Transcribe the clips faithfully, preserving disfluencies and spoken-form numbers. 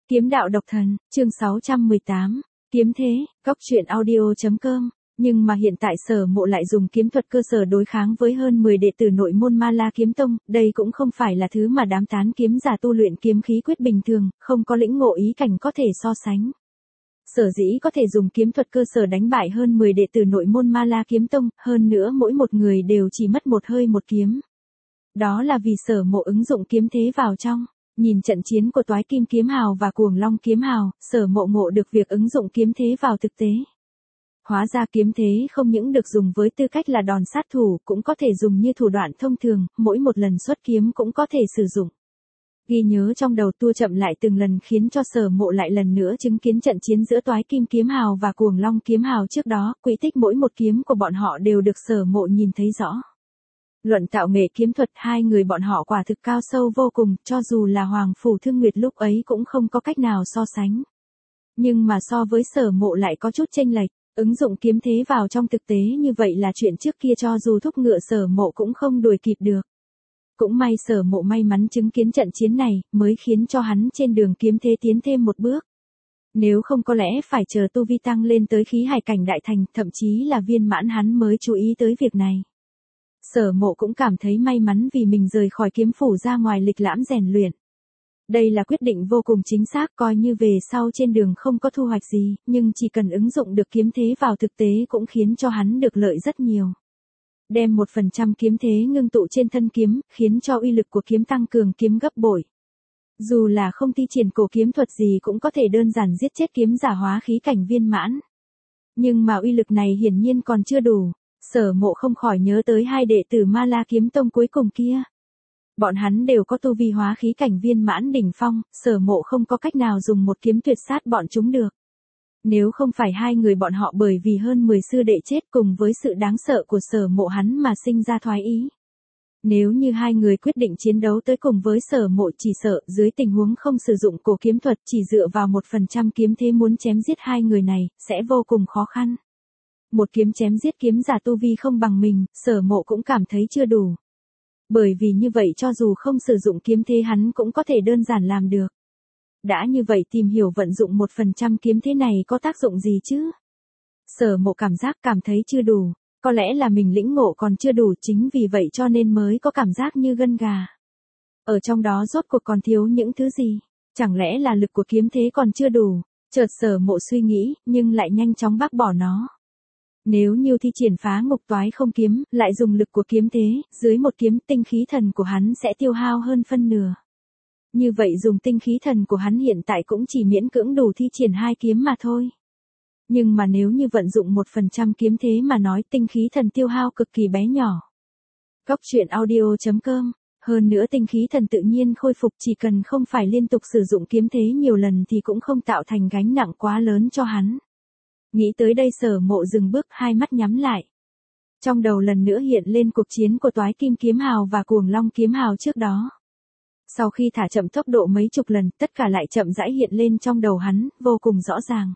Kiếm đạo độc thần, chương sáu trăm mười tám, kiếm thế, góc truyện audio.com. Nhưng mà hiện tại Sở Mộ lại dùng kiếm thuật cơ sở đối kháng với hơn mười đệ tử nội môn Ma La Kiếm Tông, đây cũng không phải là thứ mà đám tán kiếm giả tu luyện kiếm khí quyết bình thường, không có lĩnh ngộ ý cảnh có thể so sánh. Sở dĩ có thể dùng kiếm thuật cơ sở đánh bại hơn mười đệ tử nội môn Ma La Kiếm Tông, hơn nữa mỗi một người đều chỉ mất một hơi một kiếm. Đó là vì Sở Mộ ứng dụng kiếm thế vào trong. Nhìn trận chiến của Toái Kim Kiếm Hào và Cuồng Long Kiếm Hào, Sở Mộ ngộ được việc ứng dụng kiếm thế vào thực tế. Hóa ra kiếm thế không những được dùng với tư cách là đòn sát thủ, cũng có thể dùng như thủ đoạn thông thường, mỗi một lần xuất kiếm cũng có thể sử dụng. Ghi nhớ trong đầu tua chậm lại từng lần khiến cho Sở Mộ lại lần nữa chứng kiến trận chiến giữa Toái Kim Kiếm Hào và Cuồng Long Kiếm Hào trước đó, quỹ tích mỗi một kiếm của bọn họ đều được Sở Mộ nhìn thấy rõ. Luận tạo nghệ kiếm thuật, hai người bọn họ quả thực cao sâu vô cùng, cho dù là Hoàng Phủ Thương Nguyệt lúc ấy cũng không có cách nào so sánh. Nhưng mà so với Sở Mộ lại có chút chênh lệch, ứng dụng kiếm thế vào trong thực tế như vậy là chuyện trước kia cho dù thúc ngựa Sở Mộ cũng không đuổi kịp được. Cũng may Sở Mộ may mắn chứng kiến trận chiến này, mới khiến cho hắn trên đường kiếm thế tiến thêm một bước. Nếu không có lẽ phải chờ tu vi tăng lên tới khí hải cảnh đại thành, thậm chí là viên mãn hắn mới chú ý tới việc này. Sở Mộ cũng cảm thấy may mắn vì mình rời khỏi kiếm phủ ra ngoài lịch lãm rèn luyện. Đây là quyết định vô cùng chính xác, coi như về sau trên đường không có thu hoạch gì, nhưng chỉ cần ứng dụng được kiếm thế vào thực tế cũng khiến cho hắn được lợi rất nhiều. Đem một phần trăm kiếm thế ngưng tụ trên thân kiếm, khiến cho uy lực của kiếm tăng cường kiếm gấp bội. Dù là không thi triển cổ kiếm thuật gì cũng có thể đơn giản giết chết kiếm giả hóa khí cảnh viên mãn. Nhưng mà uy lực này hiển nhiên còn chưa đủ. Sở Mộ không khỏi nhớ tới hai đệ tử Ma La Kiếm Tông cuối cùng kia. Bọn hắn đều có tu vi hóa khí cảnh viên mãn đỉnh phong, Sở Mộ không có cách nào dùng một kiếm tuyệt sát bọn chúng được. Nếu không phải hai người bọn họ bởi vì hơn mười sư đệ chết cùng với sự đáng sợ của Sở Mộ hắn mà sinh ra thoái ý. Nếu như hai người quyết định chiến đấu tới cùng với Sở Mộ, chỉ sợ dưới tình huống không sử dụng cổ kiếm thuật, chỉ dựa vào một phần trăm kiếm thế muốn chém giết hai người này, sẽ vô cùng khó khăn. Một kiếm chém giết kiếm giả tu vi không bằng mình, Sở Mộ cũng cảm thấy chưa đủ. Bởi vì như vậy cho dù không sử dụng kiếm thế hắn cũng có thể đơn giản làm được. Đã như vậy tìm hiểu vận dụng một phần trăm kiếm thế này có tác dụng gì chứ? Sở Mộ cảm giác cảm thấy chưa đủ, có lẽ là mình lĩnh ngộ còn chưa đủ, chính vì vậy cho nên mới có cảm giác như gân gà. Ở trong đó rốt cuộc còn thiếu những thứ gì? Chẳng lẽ là lực của kiếm thế còn chưa đủ? Chợt Sở Mộ suy nghĩ, nhưng lại nhanh chóng bác bỏ nó. Nếu như thi triển Phá Ngục Toái Không Kiếm, lại dùng lực của kiếm thế, dưới một kiếm tinh khí thần của hắn sẽ tiêu hao hơn phân nửa. Như vậy dùng tinh khí thần của hắn hiện tại cũng chỉ miễn cưỡng đủ thi triển hai kiếm mà thôi. Nhưng mà nếu như vận dụng một phần trăm kiếm thế mà nói tinh khí thần tiêu hao cực kỳ bé nhỏ. Góc truyện audio.com. Hơn nữa tinh khí thần tự nhiên khôi phục, chỉ cần không phải liên tục sử dụng kiếm thế nhiều lần thì cũng không tạo thành gánh nặng quá lớn cho hắn. Nghĩ tới đây Sở Mộ dừng bước, hai mắt nhắm lại. Trong đầu lần nữa hiện lên cuộc chiến của Toái Kim Kiếm Hào và Cuồng Long Kiếm Hào trước đó. Sau khi thả chậm tốc độ mấy chục lần, tất cả lại chậm rãi hiện lên trong đầu hắn, vô cùng rõ ràng.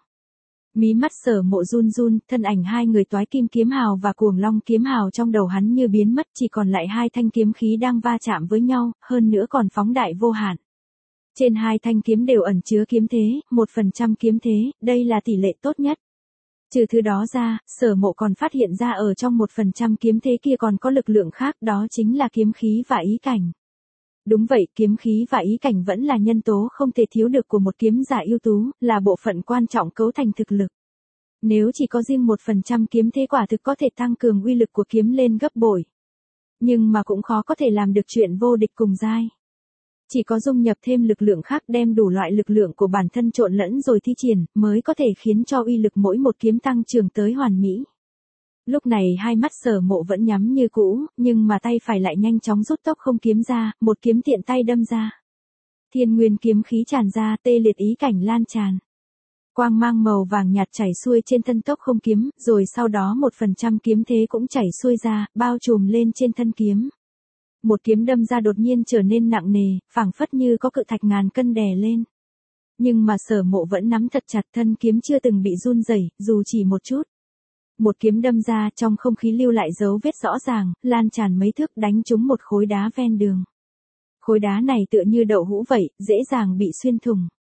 Mí mắt Sở Mộ run run, thân ảnh hai người Toái Kim Kiếm Hào và Cuồng Long Kiếm Hào trong đầu hắn như biến mất, chỉ còn lại hai thanh kiếm khí đang va chạm với nhau, hơn nữa còn phóng đại vô hạn. Trên hai thanh kiếm đều ẩn chứa kiếm thế, một phần trăm kiếm thế, đây là tỷ lệ tốt nhất. Trừ thứ đó ra, Sở Mộ còn phát hiện ra ở trong một phần trăm kiếm thế kia còn có lực lượng khác, đó chính là kiếm khí và ý cảnh. Đúng vậy, kiếm khí và ý cảnh vẫn là nhân tố không thể thiếu được của một kiếm giả ưu tú, là bộ phận quan trọng cấu thành thực lực. Nếu chỉ có riêng một phần trăm kiếm thế quả thực có thể tăng cường uy lực của kiếm lên gấp bội. Nhưng mà cũng khó có thể làm được chuyện vô địch cùng giai. Chỉ có dung nhập thêm lực lượng khác, đem đủ loại lực lượng của bản thân trộn lẫn rồi thi triển, mới có thể khiến cho uy lực mỗi một kiếm tăng trưởng tới hoàn mỹ. Lúc này hai mắt Sở Mộ vẫn nhắm như cũ, nhưng mà tay phải lại nhanh chóng rút tốc không kiếm ra, một kiếm tiện tay đâm ra. Thiên nguyên kiếm khí tràn ra, tê liệt ý cảnh lan tràn. Quang mang màu vàng nhạt chảy xuôi trên thân tốc không kiếm, rồi sau đó một phần trăm kiếm thế cũng chảy xuôi ra, bao trùm lên trên thân kiếm. Một kiếm đâm ra đột nhiên trở nên nặng nề, phảng phất như có cự thạch ngàn cân đè lên. Nhưng mà Sở Mộ vẫn nắm thật chặt, thân kiếm chưa từng bị run rẩy, dù chỉ một chút. Một kiếm đâm ra, trong không khí lưu lại dấu vết rõ ràng, lan tràn mấy thước, đánh trúng một khối đá ven đường. Khối đá này tựa như đậu hũ vậy, dễ dàng bị xuyên thủng.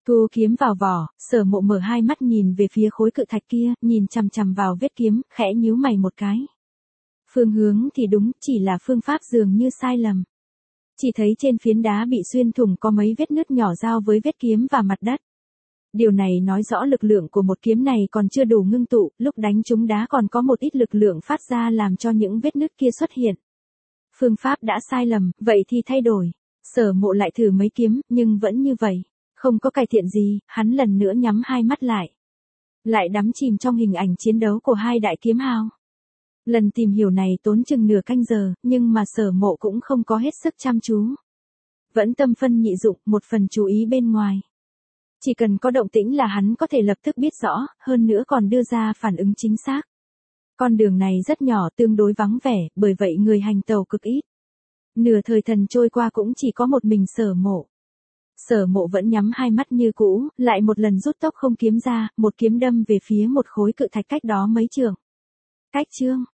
Thu kiếm vào vỏ, Sở Mộ mở hai mắt nhìn về phía khối cự thạch kia, nhìn chằm chằm vào vết kiếm, khẽ nhíu mày một cái. Phương hướng thì đúng, chỉ là phương pháp dường như sai lầm. Chỉ thấy trên phiến đá bị xuyên thủng có mấy vết nứt nhỏ giao với vết kiếm và mặt đất. Điều này nói rõ lực lượng của một kiếm này còn chưa đủ ngưng tụ, lúc đánh trúng đá còn có một ít lực lượng phát ra làm cho những vết nứt kia xuất hiện. Phương pháp đã sai lầm, vậy thì thay đổi. Sở Mộ lại thử mấy kiếm, nhưng vẫn như vậy. Không có cải thiện gì, hắn lần nữa nhắm hai mắt lại. Lại đắm chìm trong hình ảnh chiến đấu của hai đại kiếm hào. Lần tìm hiểu này tốn chừng nửa canh giờ, nhưng mà Sở Mộ cũng không có hết sức chăm chú. Vẫn tâm phân nhị dụng, một phần chú ý bên ngoài. Chỉ cần có động tĩnh là hắn có thể lập tức biết rõ, hơn nữa còn đưa ra phản ứng chính xác. Con đường này rất nhỏ, tương đối vắng vẻ, bởi vậy người hành tàu cực ít. Nửa thời thần trôi qua cũng chỉ có một mình Sở Mộ. Sở Mộ vẫn nhắm hai mắt như cũ, lại một lần rút tốc không kiếm ra, một kiếm đâm về phía một khối cự thạch cách đó mấy trượng. Cách chương